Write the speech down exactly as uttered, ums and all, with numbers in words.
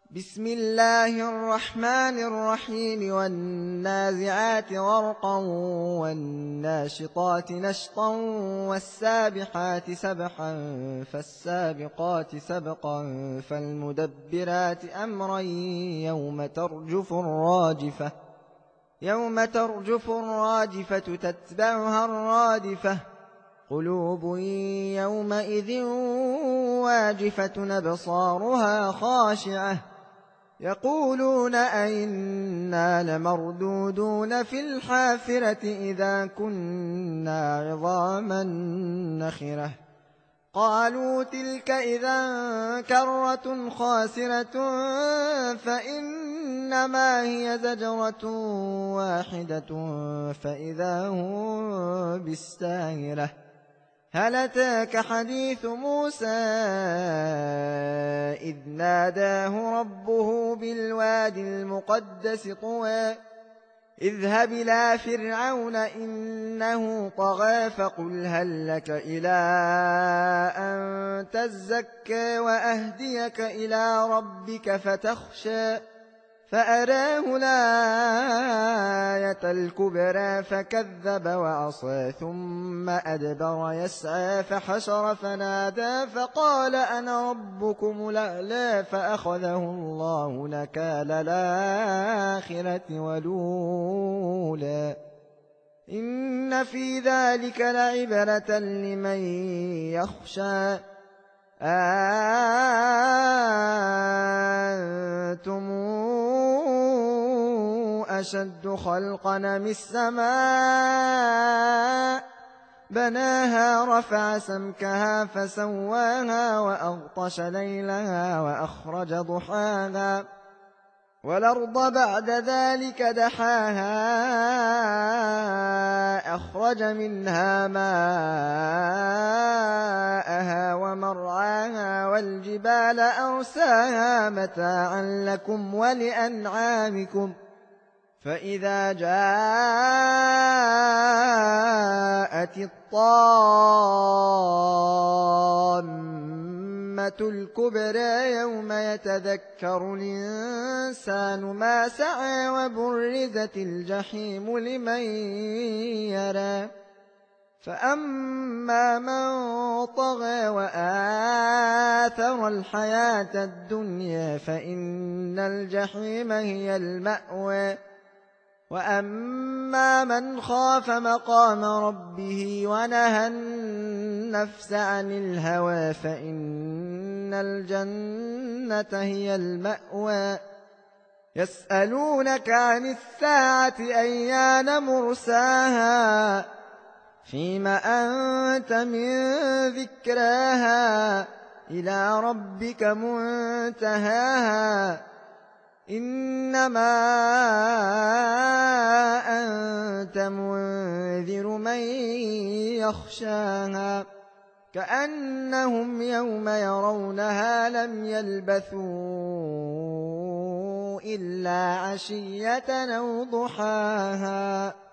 بسم الله الرحمن الرحيم والنازعات غرقا والناشطات نشطا والسابحات سبحا فالسابقات سبقا فالمدبرات أمرا يوم ترجف الراجفة يوم ترجف الراجفة تتبعها الرادفة قلوب يومئذ واجفة أبصارها خاشعة يقولون أئنا لمردودون في الحافرة إذا كنا عظاما نخرة قالوا تلك إذا كرة خاسرة فإنما هي زجرة واحدة فإذا هم بالساهرة هل أتاك حديث موسى إذ ناداه ربه بالوادي المقدس طوى اذهب إلى فرعون إنه طغى فقل هل لك إلى أن تزكى وأهديك إلى ربك فتخشى فأراه الآية الكبرى فكذب وعصى ثم أدبر يسعى فحشر فنادى فقال أنا ربكم الأعلى فأخذه الله نكال الآخرة والأولى إن في ذلك لعبرة لمن يخشى أنتم أشد خلقا من السماء بناها رفع سمكها فسواها وأغطش ليلها وأخرج ضحاها والأرض بعد ذلك دحاها أخرج منها ماءها ومرعاها والجبال أرساها متاعا لكم ولأنعامكم فإذا جاءت الطامة الكبرى يوم يتذكر الإنسان ما سعى وبرزت الجحيم لمن يرى فأما من طغى وآثر الحياة الدنيا فإن الجحيم هي المأوى وأما من خاف مقام ربه ونهى النفس عن الهوى فإن الجنة هي المأوى يسألونك عن الساعة أيان مرساها فيم أنت من ذكراها إلى ربك منتهاها إنما أنت منذر من يخشاها كأنهم يوم يرونها لم يلبثوا إلا عشية أو ضحاها.